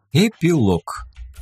Эпилог.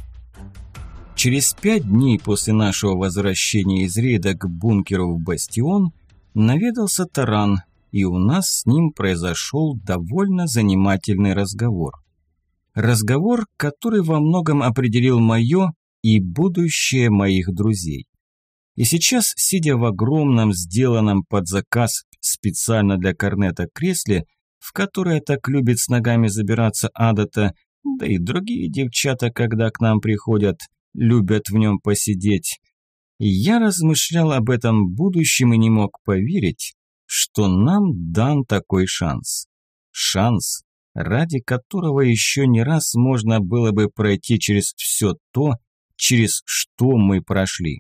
Через 5 дней после нашего возвращения из рейда к бункеру в Бастион наведался Таран, и у нас с ним произошел довольно занимательный разговор. Разговор, который во многом определил мое и будущее моих друзей. И сейчас, сидя в огромном, сделанном под заказ специально для Корнета кресле, в которое так любит с ногами забираться Адата, да и другие девчата, когда к нам приходят, любят в нем посидеть. Я размышлял об этом будущем и не мог поверить, что нам дан такой шанс. Шанс, ради которого еще не раз можно было бы пройти через все то, через что мы прошли.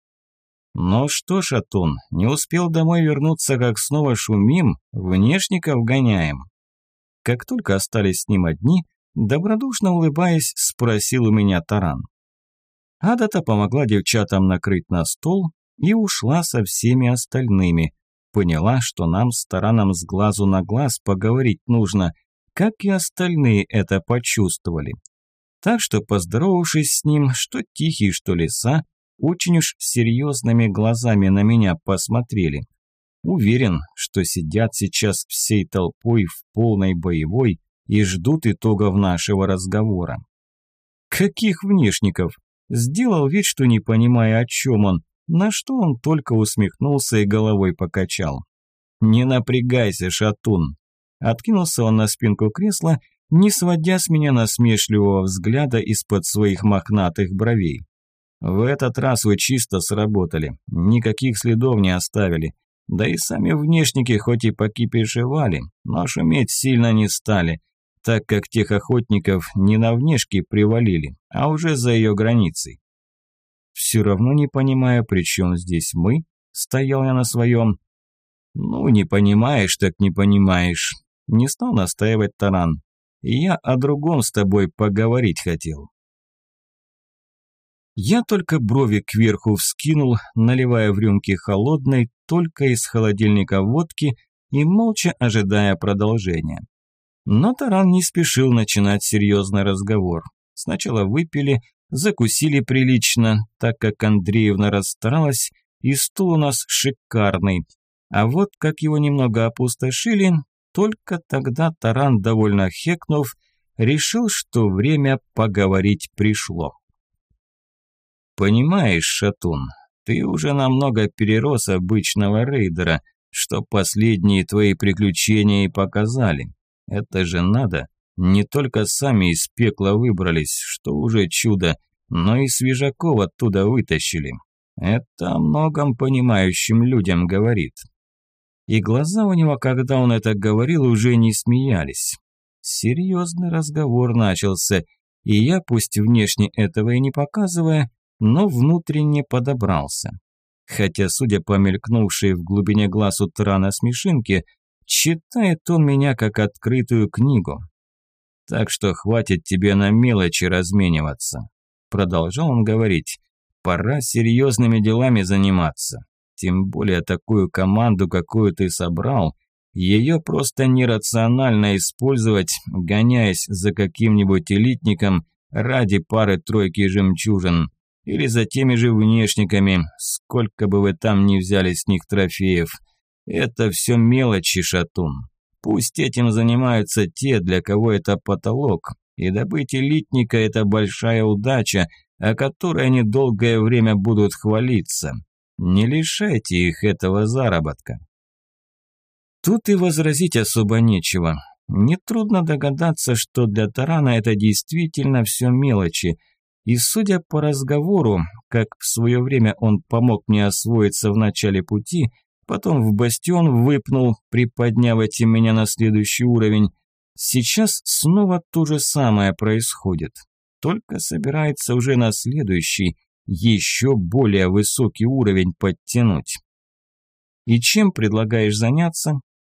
Но что ж, Атун, не успел домой вернуться, как снова шумим, внешников гоняем. Как только остались с ним одни, добродушно улыбаясь, спросил у меня Таран. Адата помогла девчатам накрыть на стол и ушла со всеми остальными. Поняла, что нам с Тараном с глазу на глаз поговорить нужно, как и остальные это почувствовали. Так что, поздоровавшись с ним, что Тихий, что Лиса, очень уж серьезными глазами на меня посмотрели. Уверен, что сидят сейчас всей толпой в полной боевой и ждут итогов нашего разговора. Каких внешников? Сделал вид, что не понимая, о чем он, на что он только усмехнулся и головой покачал. «Не напрягайся, шатун!» Откинулся он на спинку кресла, не сводя с меня насмешливого взгляда из-под своих мохнатых бровей. «В этот раз вы чисто сработали, никаких следов не оставили. Да и сами внешники хоть и покипишевали, но шуметь сильно не стали, так как тех охотников не на внешки привалили, а уже за ее границей. Все равно не понимая, при чем здесь мы, стоял я на своем. Ну, не понимаешь, так не понимаешь. Не стал настаивать Таран. Я о другом с тобой поговорить хотел. Я только брови кверху вскинул, наливая в рюмки холодной, только из холодильника водки и молча ожидая продолжения. Но Таран не спешил начинать серьезный разговор. Сначала выпили, закусили прилично, так как Андреевна расстаралась, и стул у нас шикарный. А вот как его немного опустошили, только тогда Таран, довольно хекнув, решил, что время поговорить пришло. «Понимаешь, шатун, ты уже намного перерос обычного рейдера, что последние твои приключения и показали. Это же надо, не только сами из пекла выбрались, что уже чудо, но и свежаков оттуда вытащили. Это о многом понимающим людям говорит». И глаза у него, когда он это говорил, уже не смеялись. Серьезный разговор начался, и я, пусть внешне этого и не показывая, но внутренне подобрался. Хотя, судя по мелькнувшей в глубине глаз у Тарана смешинке, читает он меня как открытую книгу. «Так что хватит тебе на мелочи размениваться», – продолжал он говорить. «Пора серьезными делами заниматься. Тем более такую команду, какую ты собрал, ее просто нерационально использовать, гоняясь за каким-нибудь элитником ради пары-тройки жемчужин. Или за теми же внешниками, сколько бы вы там ни взяли с них трофеев. Это все мелочи, шатун. Пусть этим занимаются те, для кого это потолок, и добыть элитника – это большая удача, о которой они долгое время будут хвалиться. Не лишайте их этого заработка». Тут и возразить особо нечего. Нетрудно догадаться, что для Тарана это действительно все мелочи. И судя по разговору, как в свое время он помог мне освоиться в начале пути, потом в бастион выпнул, приподняв этим меня на следующий уровень, сейчас снова то же самое происходит. Только собирается уже на следующий, еще более высокий уровень подтянуть. И чем предлагаешь заняться?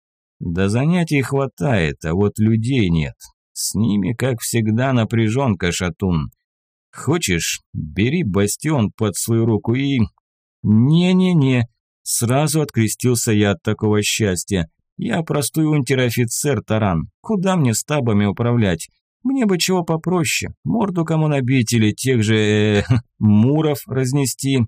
Да занятий хватает, а вот людей нет. С ними, как всегда, напряженка, шатун. Хочешь, бери бастион под свою руку и... Не-не-не, сразу открестился я от такого счастья. Я простой унтер-офицер, Таран. Куда мне стабами управлять? Мне бы чего попроще, морду кому набить или тех же муров разнести.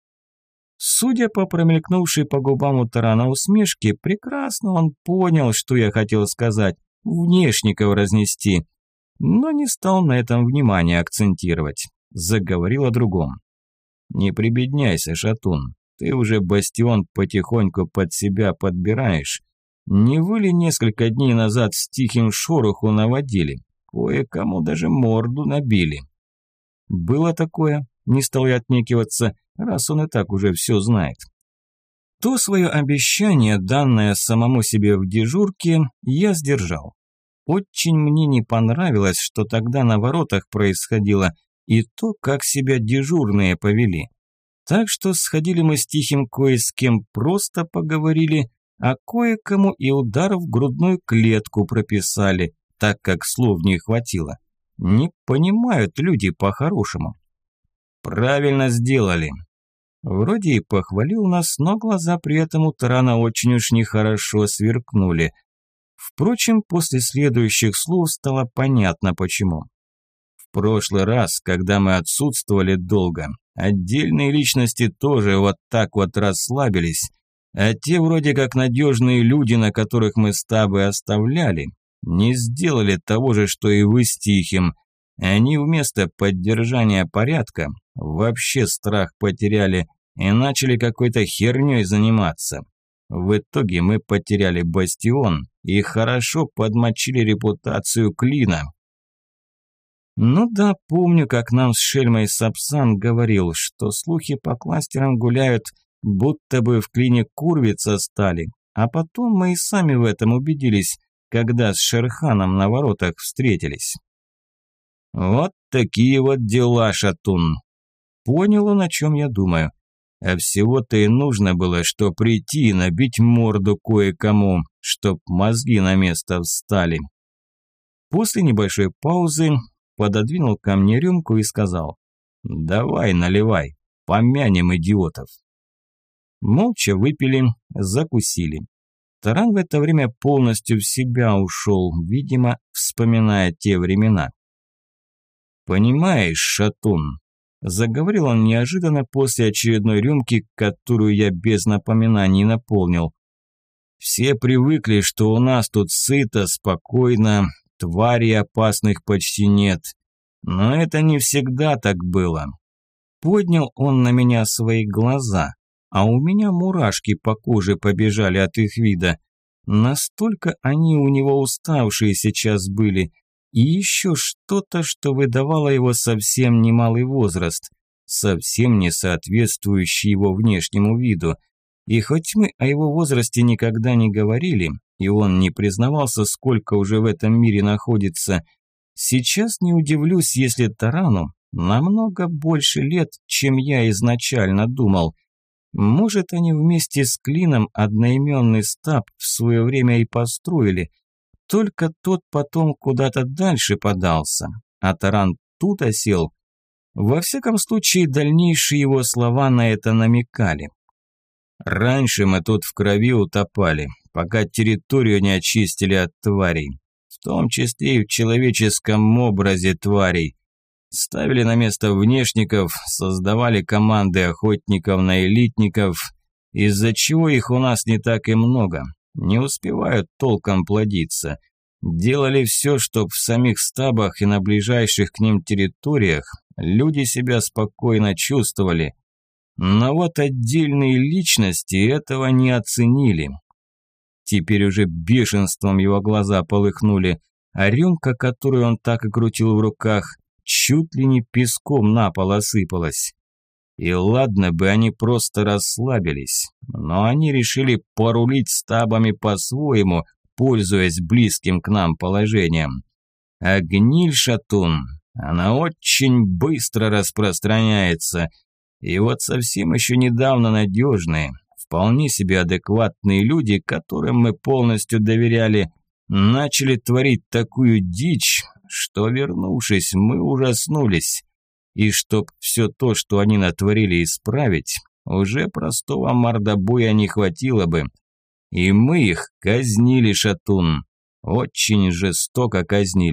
Судя по промелькнувшей по губам у тарана усмешке, прекрасно он понял, что я хотел сказать – внешников разнести. Но не стал на этом внимание акцентировать. Заговорил о другом. «Не прибедняйся, шатун. Ты уже бастион потихоньку под себя подбираешь. Не вы ли несколько дней назад с тихим шороху наводили? Кое-кому даже морду набили». «Было такое», – не стал я отнекиваться, раз он и так уже все знает. То свое обещание, данное самому себе в дежурке, я сдержал. Очень мне не понравилось, что тогда на воротах происходило, и то, как себя дежурные повели. Так что сходили мы с Тихим кое с кем просто поговорили, а кое-кому и удар в грудную клетку прописали, так как слов не хватило. Не понимают люди по-хорошему. Правильно сделали. Вроде и похвалил нас, но глаза при этом у тарана очень уж нехорошо сверкнули. Впрочем, после следующих слов стало понятно почему. В прошлый раз, когда мы отсутствовали долго, отдельные личности тоже вот так вот расслабились, а те вроде как надежные люди, на которых мы стабы оставляли, не сделали того же, что и вы с Тихим. Они вместо поддержания порядка вообще страх потеряли и начали какой-то херней заниматься. В итоге мы потеряли бастион и хорошо подмочили репутацию клина. Ну да, помню, как нам с Шельмой Сапсан говорил, что слухи по кластерам гуляют, будто бы в клине курвица стали, а потом мы и сами в этом убедились, когда с Шерханом на воротах встретились. Вот такие вот дела, шатун. Понял он, о чем я думаю. А всего-то и нужно было, что прийти и набить морду кое-кому, чтоб мозги на место встали. После небольшой паузы пододвинул ко мне рюмку и сказал: «Давай, наливай, помянем идиотов». Молча выпили, закусили. Таран в это время полностью в себя ушел, видимо, вспоминая те времена. «Понимаешь, шатун», – заговорил он неожиданно после очередной рюмки, которую я без напоминаний наполнил. «Все привыкли, что у нас тут сыто, спокойно, тварей опасных почти нет. Но это не всегда так было». Поднял он на меня свои глаза, а у меня мурашки по коже побежали от их вида. Настолько они у него уставшие сейчас были. И еще что-то, что выдавало его совсем немалый возраст, совсем не соответствующий его внешнему виду. И хоть мы о его возрасте никогда не говорили, и он не признавался, сколько уже в этом мире находится, сейчас не удивлюсь, если Тарану намного больше лет, чем я изначально думал. Может, они вместе с Клином одноименный стаб в свое время и построили, только тот потом куда-то дальше подался, а Таран тут осел. Во всяком случае, дальнейшие его слова на это намекали. «Раньше мы тут в крови утопали, пока территорию не очистили от тварей, в том числе и в человеческом образе тварей. Ставили на место внешников, создавали команды охотников на элитников, из-за чего их у нас не так и много. Не успевают толком плодиться. Делали все, чтоб в самих стабах и на ближайших к ним территориях люди себя спокойно чувствовали. Но вот отдельные личности этого не оценили». Теперь уже бешенством его глаза полыхнули, а рюмка, которую он так и крутил в руках, чуть ли не песком на пол осыпалась. И ладно бы они просто расслабились, но они решили порулить стабами по-своему, пользуясь близким к нам положением. А гниль, шатун, она очень быстро распространяется, и вот совсем еще недавно надежные, вполне себе адекватные люди, которым мы полностью доверяли, начали творить такую дичь, что, вернувшись, мы ужаснулись. И чтоб все то, что они натворили, исправить, уже простого мордобоя не хватило бы. И мы их казнили, шатун. Очень жестоко казнили.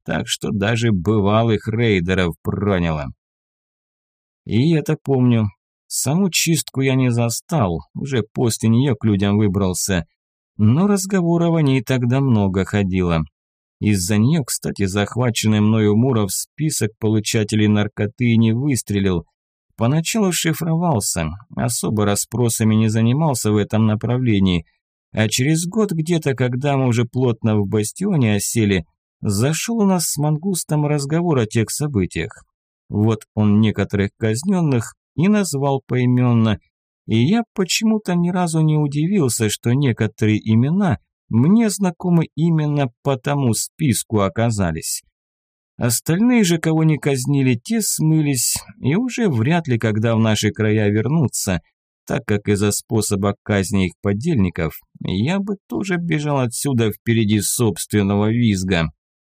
так что даже бывалых рейдеров проняло. И это помню. Саму чистку я не застал, уже после нее к людям выбрался, но разговоров о ней тогда много ходило. Из-за нее, кстати, захваченный мною Муров список получателей наркоты не выстрелил. Поначалу шифровался, особо расспросами не занимался в этом направлении, а через год где-то, когда мы уже плотно в бастионе осели, зашел у нас с Мангустом разговор о тех событиях. Вот он некоторых казненных и назвал поименно, и я почему-то ни разу не удивился, что некоторые имена мне знакомы именно по тому списку оказались. Остальные же, кого не казнили, те смылись, и уже вряд ли когда в наши края вернутся, так как из-за способа казни их подельников я бы тоже бежал отсюда впереди собственного визга.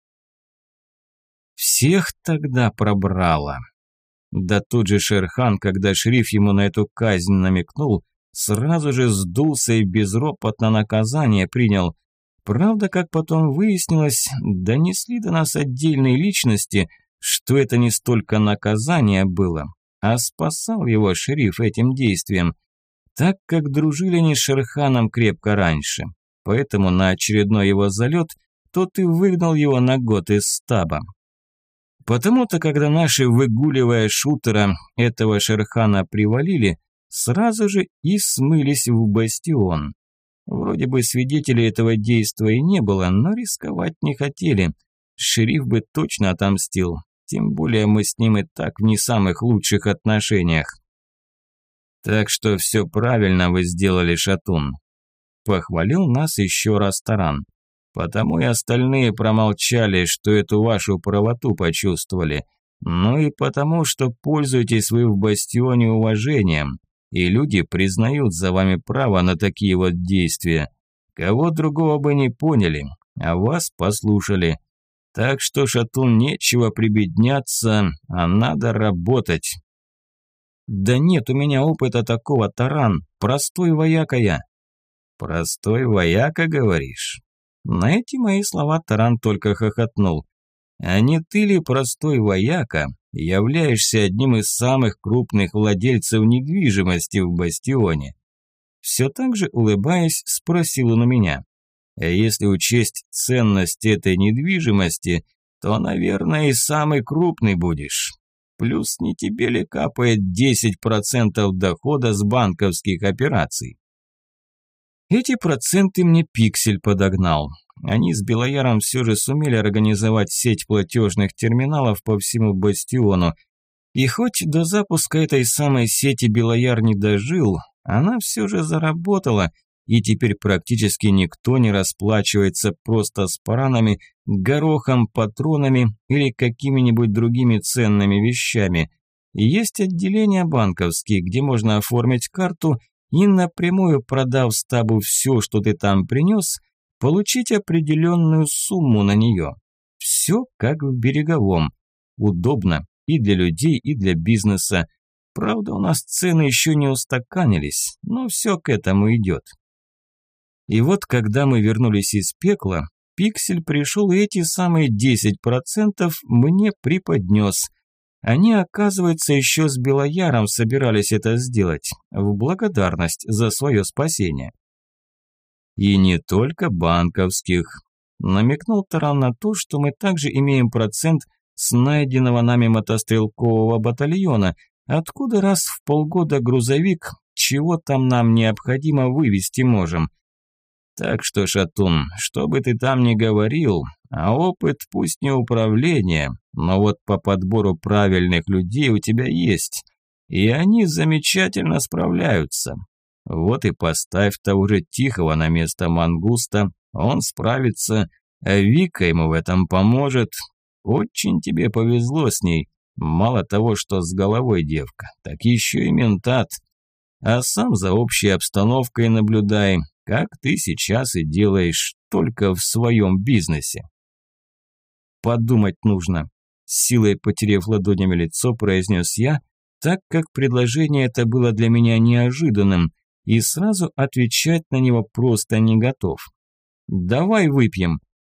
Всех тогда пробрало. Да тот же Шерхан, когда шериф ему на эту казнь намекнул, сразу же сдулся и безропотно наказание принял. Правда, как потом выяснилось, донесли до нас отдельные личности, что это не столько наказание было, а спасал его шериф этим действием, так как дружили они с Шерханом крепко раньше. Поэтому на очередной его залет тот и выгнал его на год из стаба. Потому-то, когда наши, выгуливая шутера, этого Шерхана привалили, сразу же и смылись в бастион. Вроде бы свидетелей этого действа и не было, но рисковать не хотели. Шериф бы точно отомстил, тем более мы с ним и так в не самых лучших отношениях. Так что все правильно вы сделали, Шатун. Похвалил нас еще раз Таран. Потому и остальные промолчали, что эту вашу правоту почувствовали. Ну и потому, что пользуетесь вы в бастионе уважением, и люди признают за вами право на такие вот действия. Кого другого бы не поняли, а вас послушали. Так что, Шатун, нечего прибедняться, а надо работать. Да нет у меня опыта такого, Таран, простой вояка я. Простой вояка, говоришь? На эти мои слова Таран только хохотнул. А не ты ли, простой вояка, являешься одним из самых крупных владельцев недвижимости в бастионе? Все так же, улыбаясь, спросил он у меня. А если учесть ценность этой недвижимости, то, наверное, и самый крупный будешь. Плюс не тебе ли капает 10% дохода с банковских операций? Эти проценты мне Пиксель подогнал. Они с Белояром все же сумели организовать сеть платежных терминалов по всему бастиону. И хоть до запуска этой самой сети Белояр не дожил, она все же заработала, и теперь практически никто не расплачивается просто с паранами, горохом, патронами или какими-нибудь другими ценными вещами. И есть отделения банковские, где можно оформить карту и напрямую, продав стабу все, что ты там принес, получить определенную сумму на нее. Все как в береговом. Удобно и для людей, и для бизнеса. Правда, у нас цены еще не устаканились, но все к этому идет. И вот, когда мы вернулись из пекла, Пиксель пришел и эти самые 10% мне преподнес. Они, оказывается, еще с Белояром собирались это сделать, в благодарность за свое спасение. И не только банковских. Намекнул Таран на то, что мы также имеем процент с найденного нами мотострелкового батальона, откуда раз в полгода грузовик, чего там нам необходимо, вывести можем. Так что, Шатун, что бы ты там ни говорил, а опыт пусть не управление, но вот по подбору правильных людей у тебя есть, и они замечательно справляются. Вот и поставь того же Тихого на место Мангуста, он справится, а Вика ему в этом поможет. Очень тебе повезло с ней, мало того, что с головой девка, так еще и ментат. А сам за общей обстановкой наблюдай, как ты сейчас и делаешь, только в своем бизнесе. Подумать нужно, силой потеряв ладонями лицо, произнес я, так как предложение это было для меня неожиданным, и сразу отвечать на него просто не готов. Давай выпьем.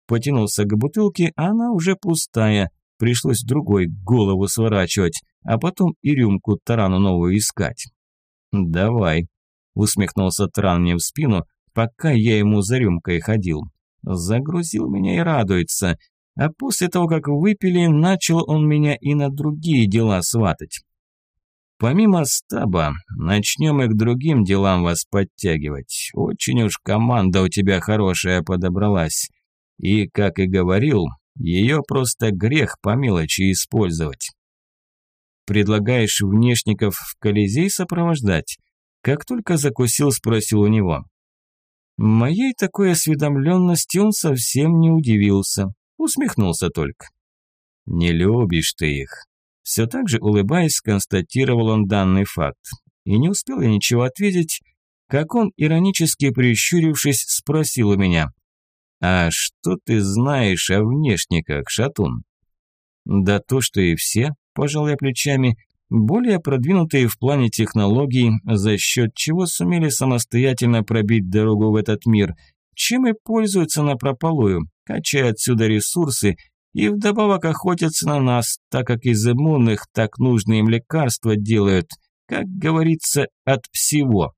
потянулся к бутылке, а она уже пустая. Пришлось другой голову сворачивать, а потом и рюмку тарану новую искать. «Давай», – усмехнулся Таран мне в спину, пока я ему за рюмкой ходил. Загрузил меня и радуется. А после того, как выпили, начал он меня и на другие дела сватать. Помимо стаба, начнем и к другим делам вас подтягивать. Очень уж команда у тебя хорошая подобралась. И, как и говорил, ее просто грех по мелочи использовать. Предлагаешь внешников в Колизей сопровождать? Как только закусил, спросил у него. Моей такой осведомленности он совсем не удивился. Усмехнулся только. «Не любишь ты их». Все так же, улыбаясь, констатировал он данный факт. И не успел я ничего ответить, как он, иронически прищурившись, спросил у меня. «А что ты знаешь о внешниках, Шатун?» «Да то, что и все», – пожал я плечами, более продвинутые в плане технологий, за счет чего сумели самостоятельно пробить дорогу в этот мир, чем и пользуются напропалую, качая отсюда ресурсы и вдобавок охотятся на нас, так как из иммунных так нужные им лекарства делают, как говорится, от всего.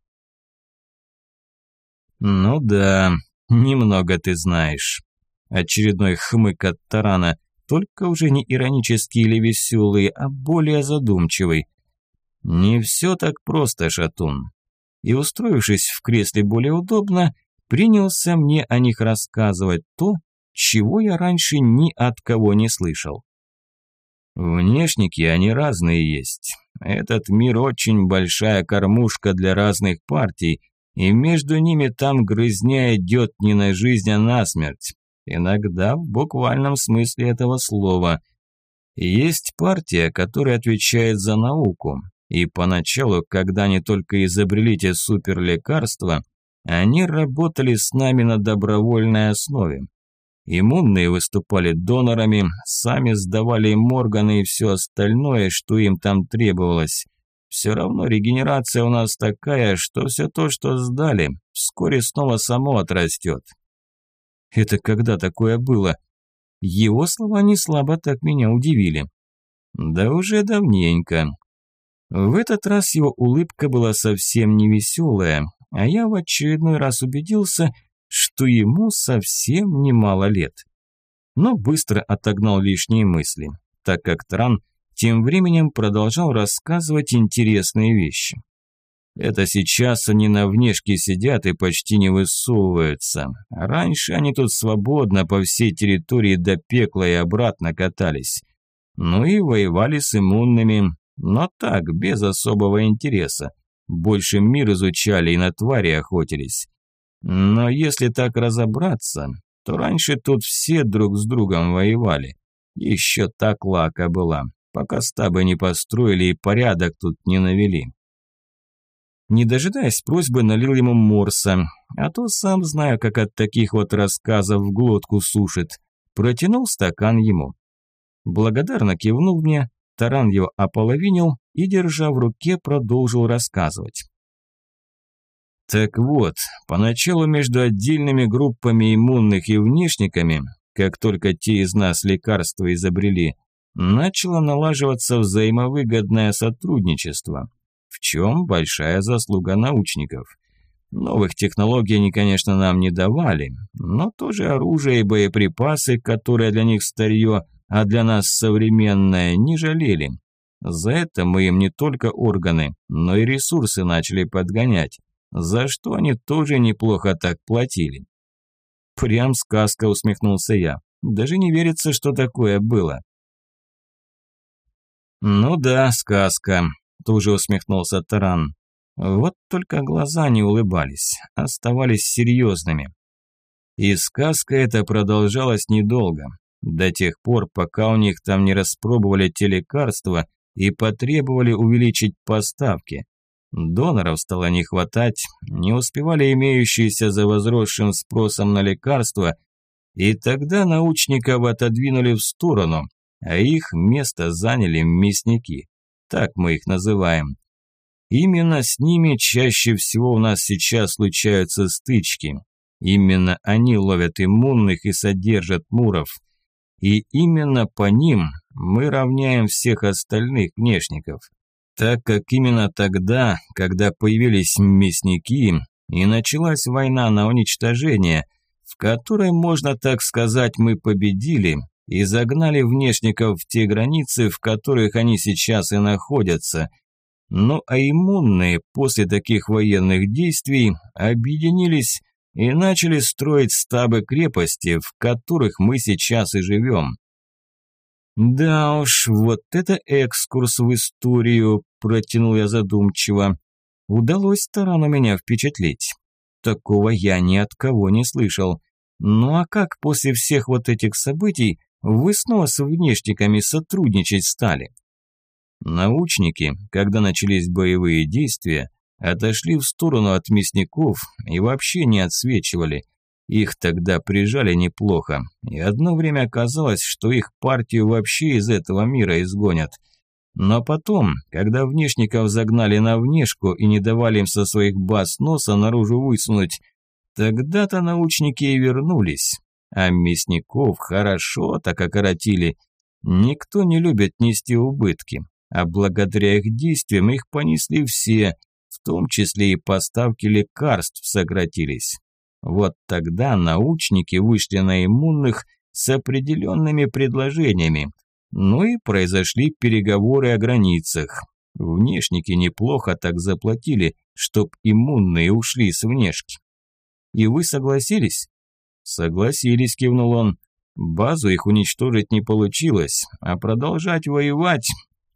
«Ну да, немного ты знаешь». Очередной хмык от Тарана, только уже не иронический или веселый, а более задумчивый. «Не все так просто, Шатун». И, устроившись в кресле более удобно, принялся мне о них рассказывать то, чего я раньше ни от кого не слышал. Внешники, они разные есть. Этот мир очень большая кормушка для разных партий, и между ними там грызня идет не на жизнь, а на смерть. Иногда в буквальном смысле этого слова. Есть партия, которая отвечает за науку, и поначалу, когда они только изобрели те суперлекарства, они работали с нами на добровольной основе. Иммунные выступали донорами, сами сдавали им органы и все остальное, что им там требовалось. Все равно регенерация у нас такая, что все то, что сдали, вскоре снова само отрастет. Это когда такое было? Его слова не слабо так меня удивили. Да уже давненько. В этот раз его улыбка была совсем не веселая, а я в очередной раз убедился, что ему совсем немало лет. Но быстро отогнал лишние мысли, так как Таран тем временем продолжал рассказывать интересные вещи. Это сейчас они на внешке сидят и почти не высовываются. Раньше они тут свободно по всей территории до пекла и обратно катались. Ну и воевали с иммунными, но так, без особого интереса. Больше мир изучали и на твари охотились. Но если так разобраться, то раньше тут все друг с другом воевали. Еще так лака была, пока стабы не построили и порядок тут не навели. Не дожидаясь просьбы, налил ему морса, а то сам знаю, как от таких вот рассказов в глотку сушит. Протянул стакан ему. Благодарно кивнул мне, Таран его ополовинил и, держа в руке, продолжил рассказывать. Так вот, поначалу между отдельными группами иммунных и внешниками, как только те из нас лекарства изобрели, начало налаживаться взаимовыгодное сотрудничество, в чем большая заслуга научников. Новых технологий они, конечно, нам не давали, но тоже оружие и боеприпасы, которые для них старье, а для нас современное, не жалели. За это мы им не только органы, но и ресурсы начали подгонять, за что они тоже неплохо так платили. Прям сказка, усмехнулся я. Даже не верится, что такое было. Ну да, сказка, тоже усмехнулся Таран. Вот только глаза не улыбались, оставались серьезными. И сказка эта продолжалась недолго, до тех пор, пока у них там не распробовали те лекарства и потребовали увеличить поставки. Доноров стало не хватать, не успевали имеющиеся за возросшим спросом на лекарства, и тогда научников отодвинули в сторону, а их место заняли мясники. Так мы их называем. Именно с ними чаще всего у нас сейчас случаются стычки. Именно они ловят иммунных и содержат муров. И именно по ним мы равняем всех остальных внешников. Так как именно тогда, когда появились мясники, и началась война на уничтожение, в которой, можно так сказать, мы победили и загнали внешников в те границы, в которых они сейчас и находятся. Ну а иммунные после таких военных действий объединились и начали строить стабы-крепости, в которых мы сейчас и живем. «Да уж, вот это экскурс в историю», – протянул я задумчиво. «Удалось тарану меня впечатлить. Такого я ни от кого не слышал. Ну а как после всех вот этих событий вы снова с внешниками сотрудничать стали?» Научники, когда начались боевые действия, отошли в сторону от мясников и вообще не отсвечивали. Их тогда прижали неплохо, и одно время казалось, что их партию вообще из этого мира изгонят. Но потом, когда внешников загнали на внешку и не давали им со своих баз носа наружу высунуть, тогда-то научники и вернулись. А мясников хорошо так окоротили. Никто не любит нести убытки, а благодаря их действиям их понесли все, в том числе и поставки лекарств сократились. Вот тогда научники вышли на иммунных с определенными предложениями. Ну и произошли переговоры о границах. Внешники неплохо так заплатили, чтоб иммунные ушли с внешки. И вы согласились? Согласились, кивнул он. Базу их уничтожить не получилось, а продолжать воевать...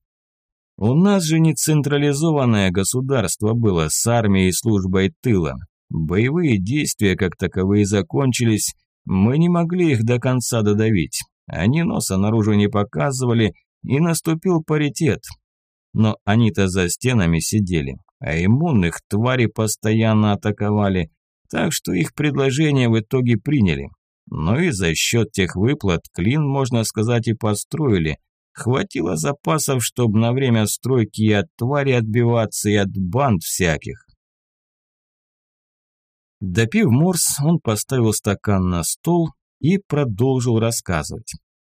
У нас же не централизованное государство было с армией и службой тыла. Боевые действия как таковые закончились, мы не могли их до конца додавить. Они носа наружу не показывали, и наступил паритет. Но они-то за стенами сидели, а иммунных твари постоянно атаковали, так что их предложение в итоге приняли. Ну и за счет тех выплат клин, можно сказать, и построили. Хватило запасов, чтобы на время стройки и от твари отбиваться, и от банд всяких. Допив морс, он поставил стакан на стол и продолжил рассказывать.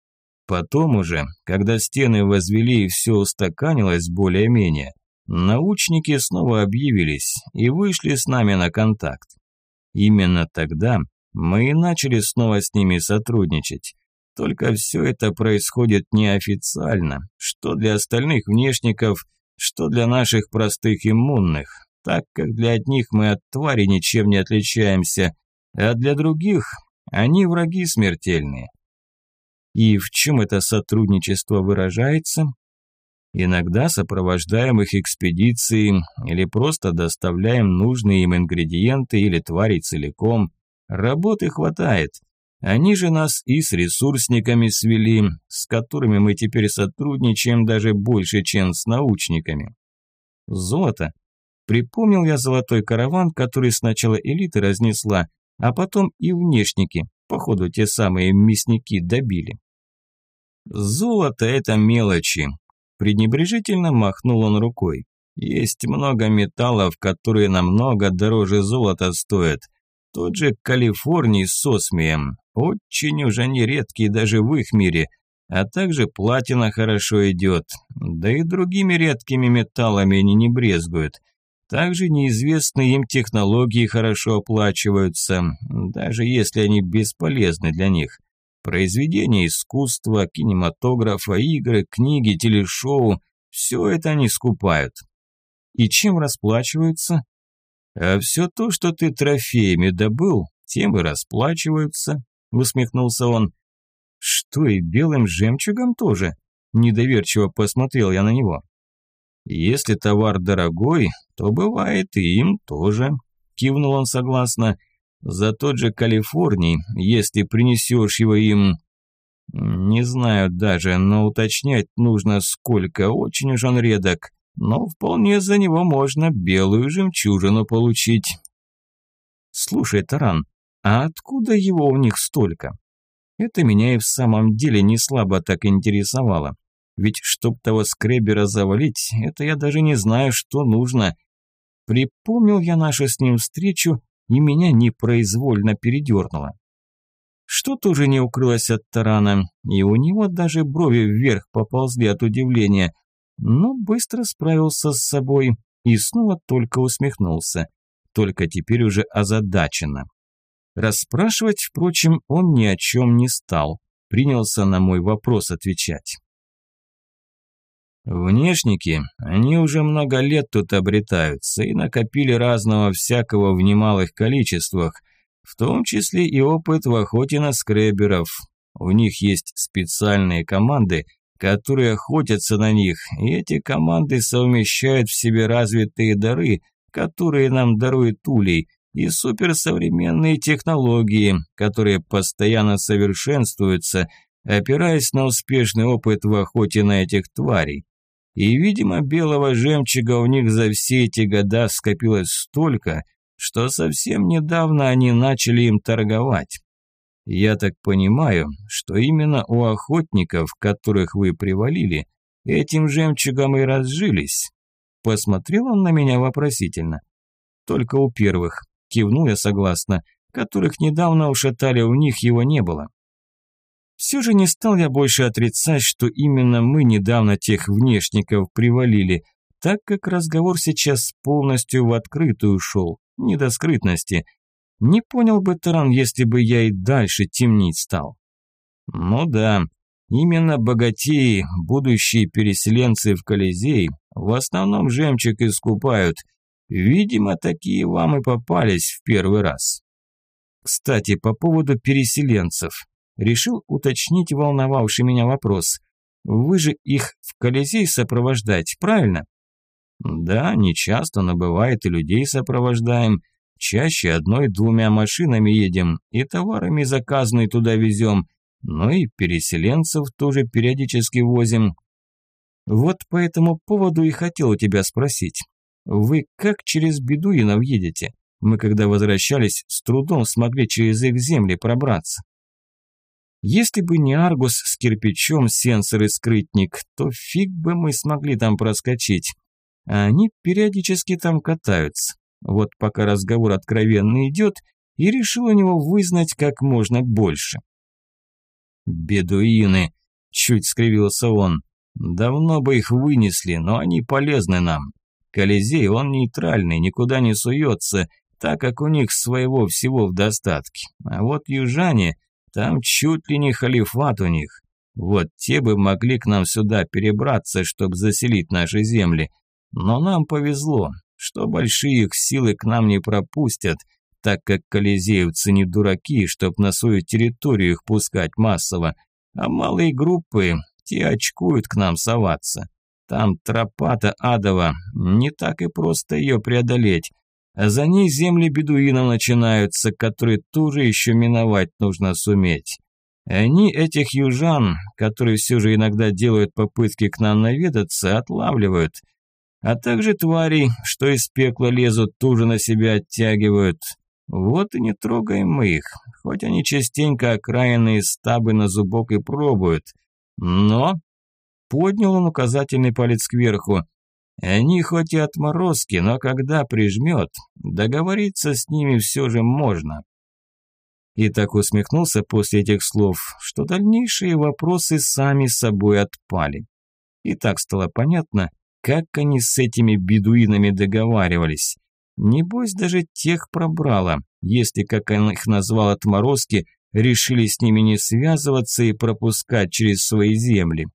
Потом уже, когда стены возвели и все устаканилось более-менее, научники снова объявились и вышли с нами на контакт. Именно тогда мы и начали снова с ними сотрудничать. Только все это происходит неофициально, что для остальных внешников, что для наших простых иммунных, так как для одних мы от твари ничем не отличаемся, а для других они враги смертельные. И в чем это сотрудничество выражается? Иногда сопровождаем их экспедиции или просто доставляем нужные им ингредиенты или твари целиком. Работы хватает. Они же нас и с ресурсниками свели, с которыми мы теперь сотрудничаем даже больше, чем с научниками. Золото. Припомнил я золотой караван, который сначала элиты разнесла, а потом и внешники, походу те самые мясники, добили. Золото – это мелочи. Пренебрежительно махнул он рукой. Есть много металлов, которые намного дороже золота стоят. Тот же Калифорний с осмием. Очень уж они редкие даже в их мире. А также платина хорошо идет. Да и другими редкими металлами они не брезгуют. Также неизвестные им технологии хорошо оплачиваются, даже если они бесполезны для них. Произведения искусства, кинематографа, игры, книги, телешоу – все это они скупают. И чем расплачиваются? А все то, что ты трофеями добыл, тем и расплачиваются, усмехнулся он. Что, и белым жемчугом тоже? Недоверчиво посмотрел я на него. Если товар дорогой, то бывает и им тоже, кивнул он согласно. За тот же Калифорний, если принесешь его им... Не знаю даже, но уточнять нужно сколько, очень уж он редок. Но вполне за него можно белую жемчужину получить. Слушай, Таран, а откуда его у них столько? Это меня и в самом деле не слабо так интересовало. Ведь чтоб того скребера завалить, это я даже не знаю, что нужно. Припомнил я нашу с ним встречу и меня непроизвольно передернуло. Что тоже не укрылось от тарана, и у него даже брови вверх поползли от удивления, но быстро справился с собой и снова только усмехнулся, только теперь уже озадаченно. Расспрашивать, впрочем, он ни о чем не стал, принялся на мой вопрос отвечать. Внешники, они уже много лет тут обретаются и накопили разного всякого в немалых количествах, в том числе и опыт в охоте на скреберов. У них есть специальные команды, которые охотятся на них, и эти команды совмещают в себе развитые дары, которые нам дарует Улей, и суперсовременные технологии, которые постоянно совершенствуются, опираясь на успешный опыт в охоте на этих тварей. И, видимо, белого жемчуга у них за все эти года скопилось столько, что совсем недавно они начали им торговать. Я так понимаю, что именно у охотников, которых вы привалили, этим жемчугом и разжились. Посмотрел он на меня вопросительно. Только у первых, кивнул я согласно, которых недавно ушатали, у них его не было. Все же не стал я больше отрицать, что именно мы недавно тех внешников привалили, так как разговор сейчас полностью в открытую шел, не до скрытности. Не понял бы таран, если бы я и дальше темнить стал. Ну да, именно богатеи, будущие переселенцы в Колизей, в основном жемчуг искупают. Видимо, такие вам и попались в первый раз. Кстати, по поводу переселенцев. Решил уточнить волновавший меня вопрос. Вы же их в Колизей сопровождаете, правильно? Да, не часто, но бывает и людей сопровождаем. Чаще 1-2 машинами едем и товарами заказанные туда везем, но и переселенцев тоже периодически возим. Вот по этому поводу и хотел у тебя спросить. Вы как через бедуинов едете? Мы, когда возвращались, с трудом смогли через их земли пробраться. Если бы не Аргус с кирпичом, сенсор и скрытник, то фиг бы мы смогли там проскочить. А они периодически там катаются. Вот пока разговор откровенно идет, и решил у него вызнать как можно больше. «Бедуины!» – чуть скривился он. «Давно бы их вынесли, но они полезны нам. Колизей, он нейтральный, никуда не суется, так как у них своего всего в достатке. А вот южане, там чуть ли не халифат у них. Вот те бы могли к нам сюда перебраться, чтобы заселить наши земли. Но нам повезло, что большие их силы к нам не пропустят, так как колизеевцы не дураки, чтоб на свою территорию их пускать массово, а малые группы, те очкуют к нам соваться. Там тропа-то адова, не так и просто ее преодолеть, а за ней земли бедуинов начинаются, которые тоже еще миновать нужно суметь. Они этих южан, которые все же иногда делают попытки к нам наведаться, отлавливают, а также тварей, что из пекла лезут, тоже на себя оттягивают. Вот и не трогаем мы их, хоть они частенько окраинные стабы на зубок и пробуют. Но, поднял он указательный палец кверху, они хоть и отморозки, но когда прижмет, договориться с ними все же можно. И так усмехнулся после этих слов, что дальнейшие вопросы сами собой отпали. И так стало понятно, как они с этими бедуинами договаривались. Небось, даже тех пробрало, если, как он их назвал, отморозки, решили с ними не связываться и пропускать через свои земли.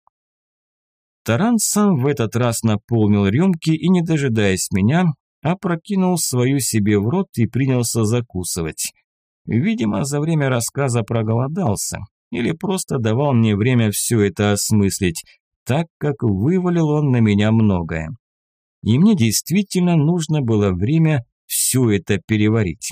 Таран сам в этот раз наполнил рюмки и, не дожидаясь меня, опрокинул свою себе в рот и принялся закусывать. Видимо, за время рассказа проголодался или просто давал мне время все это осмыслить, так как вывалил он на меня многое. И мне действительно нужно было время все это переварить.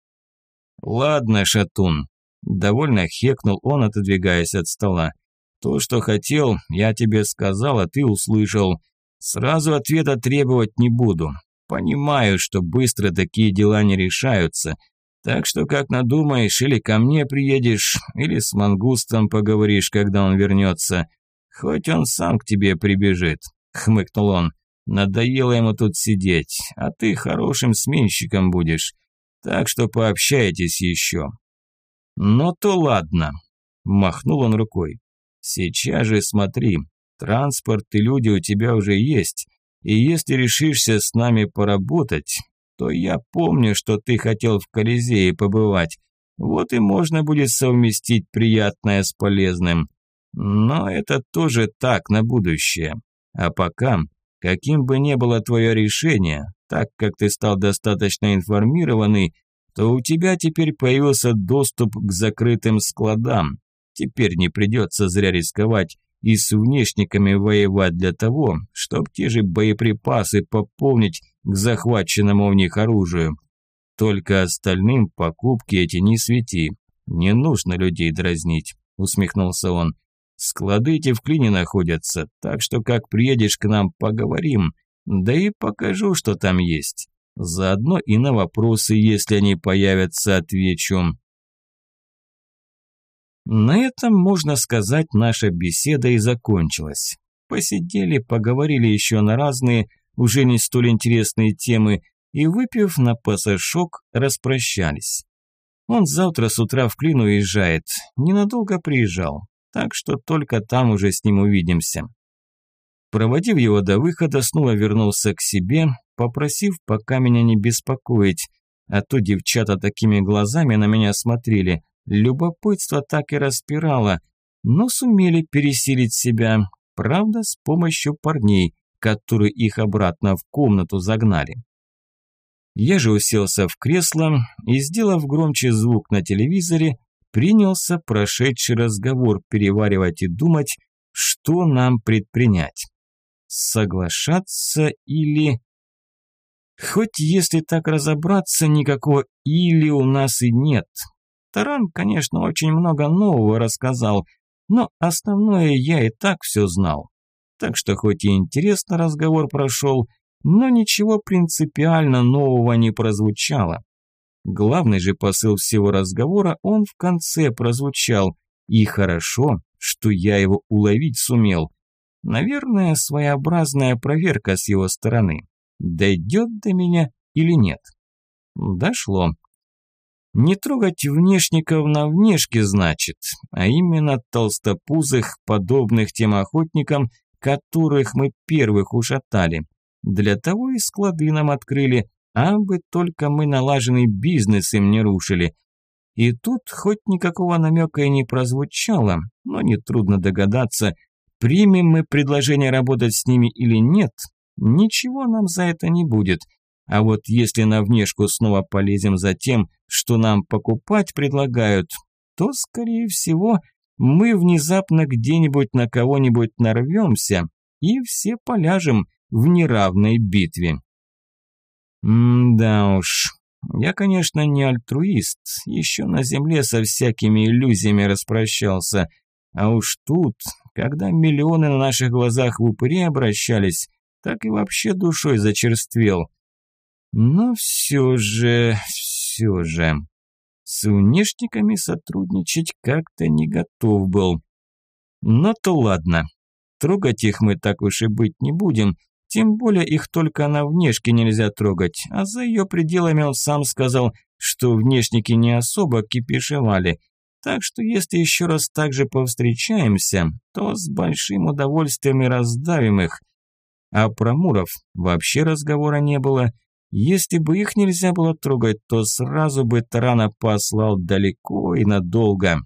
«Ладно, шатун», – довольно хекнул он, отодвигаясь от стола. «То, что хотел, я тебе сказал, а ты услышал. Сразу ответа требовать не буду. Понимаю, что быстро такие дела не решаются, так что как надумаешь, или ко мне приедешь, или с мангустом поговоришь, когда он вернется. Хоть он сам к тебе прибежит», – хмыкнул он. «Надоело ему тут сидеть, а ты хорошим сменщиком будешь. так что пообщайтесь еще». «Ну то ладно», – махнул он рукой. «Сейчас же смотри, транспорт и люди у тебя уже есть, и если решишься с нами поработать, то я помню, что ты хотел в Колизее побывать, вот и можно будет совместить приятное с полезным. Но это тоже так, на будущее. А пока, каким бы ни было твое решение, так как ты стал достаточно информированный, то у тебя теперь появился доступ к закрытым складам. Теперь не придется зря рисковать и с внешниками воевать для того, чтобы те же боеприпасы пополнить к захваченному у них оружию. Только остальным покупки эти не свети. Не нужно людей дразнить», – усмехнулся он. «Склады эти в Клине находятся, так что как приедешь к нам, поговорим, да и покажу, что там есть. Заодно и на вопросы, если они появятся, отвечу». На этом, можно сказать, наша беседа и закончилась. Посидели, поговорили еще на разные, уже не столь интересные темы, и, выпив на пасашок, распрощались. Он завтра с утра в Клин уезжает, ненадолго приезжал, так что только там уже с ним увидимся. Проводив его до выхода, снова вернулся к себе, попросив пока меня не беспокоить, а то девчата такими глазами на меня смотрели, любопытство так и распирало, но сумели пересилить себя, правда, с помощью парней, которые их обратно в комнату загнали. Я же уселся в кресло и, сделав громче звук на телевизоре, принялся прошедший разговор переваривать и думать, что нам предпринять. Соглашаться или... Хоть если так разобраться, никакого «или» у нас и нет. Таран, конечно, очень много нового рассказал, но основное я и так все знал. Так что хоть и интересно разговор прошел, но ничего принципиально нового не прозвучало. Главный же посыл всего разговора он в конце прозвучал, и хорошо, что я его уловить сумел. Наверное, своеобразная проверка с его стороны. Дойдет до меня или нет? Дошло. Не трогать внешников на внешке, значит, а именно толстопузых, подобных тем охотникам, которых мы первых ушатали. Для того и склады нам открыли, абы только мы налаженный бизнес им не рушили. И тут хоть никакого намека и не прозвучало, но нетрудно догадаться, примем мы предложение работать с ними или нет, ничего нам за это не будет. А вот если на внешку снова полезем за тем, что нам покупать предлагают, то, скорее всего, мы внезапно где-нибудь на кого-нибудь нарвемся и все поляжем в неравной битве. Да уж, я, конечно, не альтруист, еще на земле со всякими иллюзиями распрощался, а уж тут, когда миллионы на наших глазах в упыри обращались, так и вообще душой зачерствел. Но все же, с внешниками сотрудничать как-то не готов был. Но то ладно, трогать их мы так уж и быть не будем, тем более их только на внешке нельзя трогать, а за ее пределами он сам сказал, что внешники не особо кипишевали. Так что если еще раз так же повстречаемся, то с большим удовольствием и раздавим их. А про муров вообще разговора не было. Если бы их нельзя было трогать, то сразу бы Тарана послал далеко и надолго.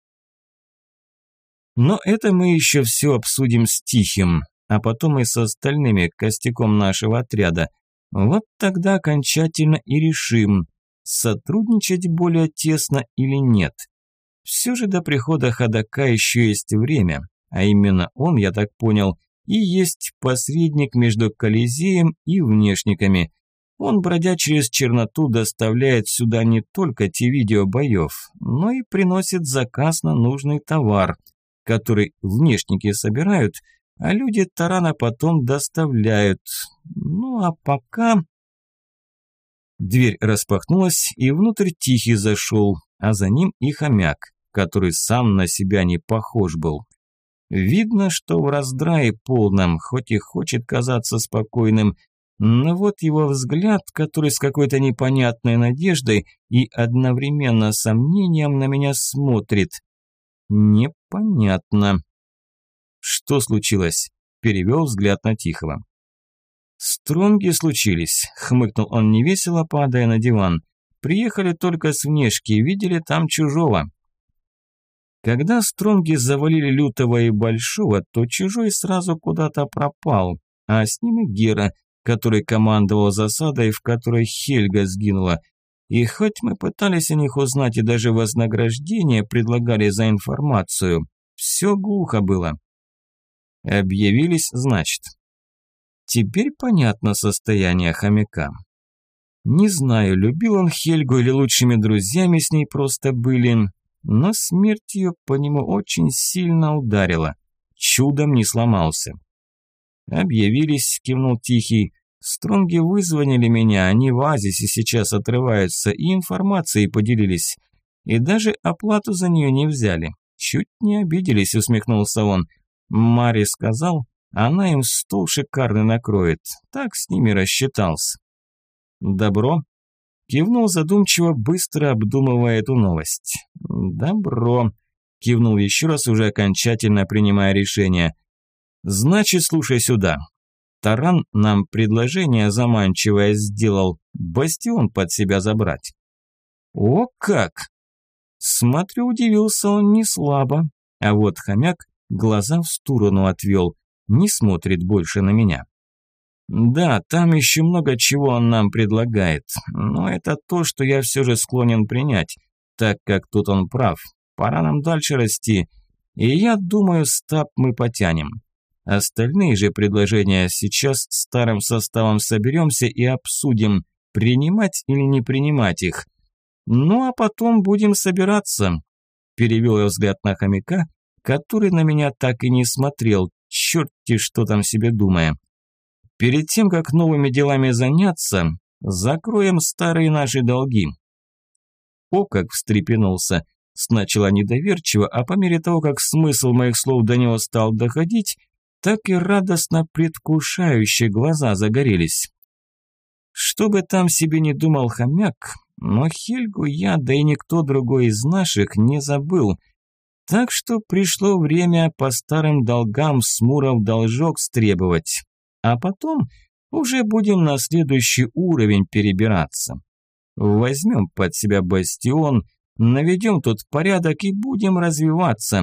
Но это мы еще все обсудим с Тихим, а потом и с остальными костяком нашего отряда. Вот тогда окончательно и решим, сотрудничать более тесно или нет. Все же до прихода ходока еще есть время, а именно он, я так понял, и есть посредник между Колизеем и внешниками. Он, бродя через черноту, доставляет сюда не только те видео боев, но и приносит заказ на нужный товар, который внешники собирают, а люди Тарана потом доставляют. Ну а пока... Дверь распахнулась, и внутрь Тихий зашел, а за ним и хомяк, который сам на себя не похож был. Видно, что в раздрае полном, хоть и хочет казаться спокойным, Но вот его взгляд, который с какой-то непонятной надеждой и одновременно сомнением на меня смотрит. Непонятно. «Что случилось?» – перевел взгляд на Тихого. «Стронги случились», – хмыкнул он невесело, падая на диван. «Приехали только с внешки, видели там чужого». Когда Стронги завалили Лютого и Большого, то чужой сразу куда-то пропал, а с ним и Гера, который командовал засадой, в которой Хельга сгинула. И хоть мы пытались о них узнать и даже вознаграждение предлагали за информацию, все глухо было. Объявились, значит. Теперь понятно состояние хомяка. Не знаю, любил он Хельгу или лучшими друзьями с ней просто были, но смерть ее по нему очень сильно ударила. Чудом не сломался. «Объявились», – кивнул Тихий. «Стронги вызвонили меня, они в оазисе сейчас отрываются и информацией поделились. И даже оплату за нее не взяли. Чуть не обиделись», – усмехнулся он. «Мари сказал, она им стол шикарный накроет. Так с ними рассчитался». «Добро?» – кивнул задумчиво, быстро обдумывая эту новость. «Добро», – кивнул еще раз, уже окончательно принимая решение. «Значит, слушай сюда. Таран нам предложение заманчивое сделал, бастион под себя забрать». «О как!» Смотрю, удивился он не слабо, а вот хомяк глаза в сторону отвел, не смотрит больше на меня. «Да, там еще много чего он нам предлагает, но это то, что я все же склонен принять, так как тут он прав. Пора нам дальше расти, и я думаю, стаб мы потянем. Остальные же предложения сейчас старым составом соберемся и обсудим, принимать или не принимать их. Ну а потом будем собираться». Перевел я взгляд на хомяка, который на меня так и не смотрел, черти что там себе думая. «Перед тем, как новыми делами заняться, закроем старые наши долги». О, как встрепенулся. Сначала недоверчиво, а по мере того, как смысл моих слов до него стал доходить, так и радостно предвкушающие глаза загорелись. Что бы там себе не думал хомяк, но Хельгу я, да и никто другой из наших, не забыл. Так что пришло время по старым долгам с Муров должок стребовать. А потом уже будем на следующий уровень перебираться. Возьмем под себя бастион, наведем тут порядок и будем развиваться.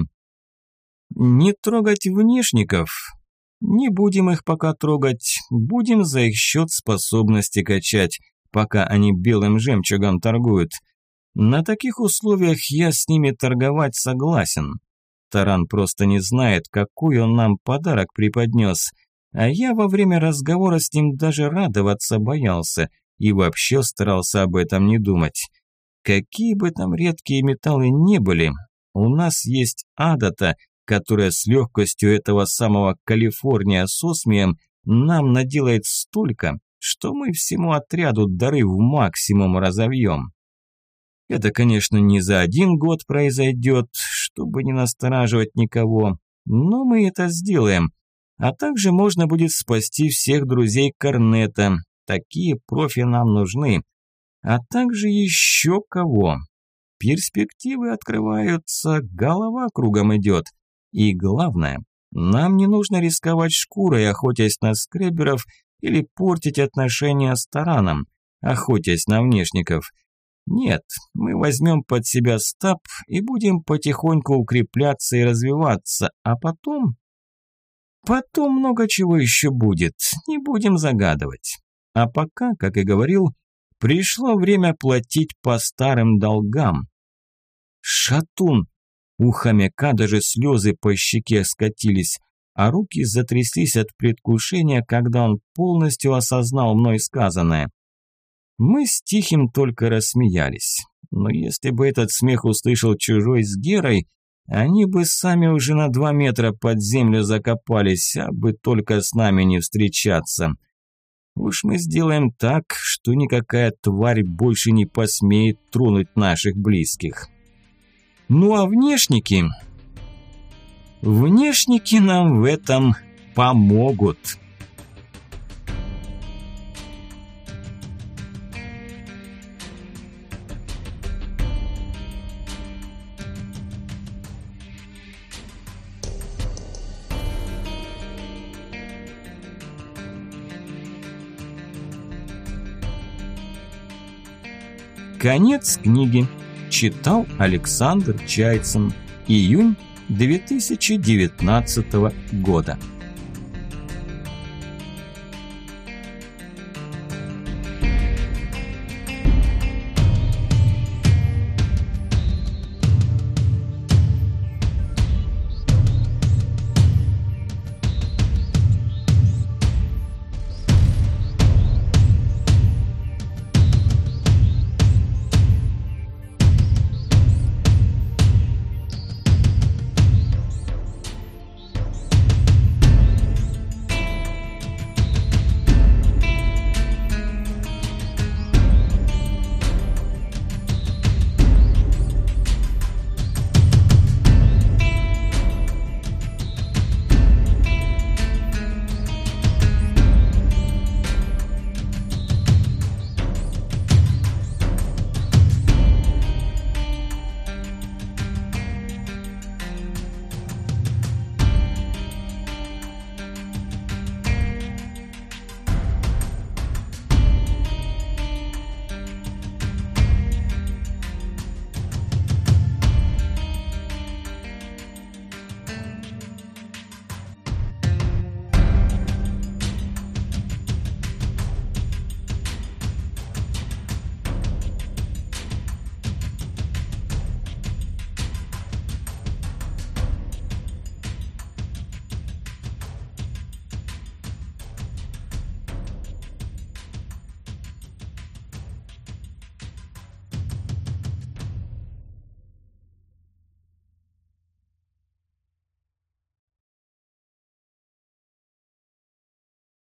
Не трогать внешников. Не будем их пока трогать, будем за их счет способности качать, пока они белым жемчугом торгуют. На таких условиях я с ними торговать согласен. Таран просто не знает, какой он нам подарок преподнес, а я во время разговора с ним даже радоваться боялся и вообще старался об этом не думать. Какие бы там редкие металлы ни были, у нас есть адата, которая с легкостью этого самого Калифорния с осмием нам наделает столько, что мы всему отряду дары в максимум разовьем. Это, конечно, не за один год произойдет, чтобы не настораживать никого, но мы это сделаем. А также можно будет спасти всех друзей Корнета, такие профи нам нужны. А также еще кого. Перспективы открываются, голова кругом идет. И главное, нам не нужно рисковать шкурой, охотясь на скреберов, или портить отношения с Тараном, охотясь на внешников. Нет, мы возьмем под себя стаб и будем потихоньку укрепляться и развиваться, а потом... Потом много чего еще будет, не будем загадывать. А пока, как и говорил, пришло время платить по старым долгам. Шатун! У хомяка даже слезы по щеке скатились, а руки затряслись от предвкушения, когда он полностью осознал мной сказанное. Мы с Тихим только рассмеялись, но если бы этот смех услышал чужой с Герой, они бы сами уже на 2 метра под землю закопались, а бы только с нами не встречаться. Уж мы сделаем так, что никакая тварь больше не посмеет тронуть наших близких. Ну а внешники... Внешники нам в этом помогут. Конец книги. Читал Александр Чайцин. Июнь 2019 года.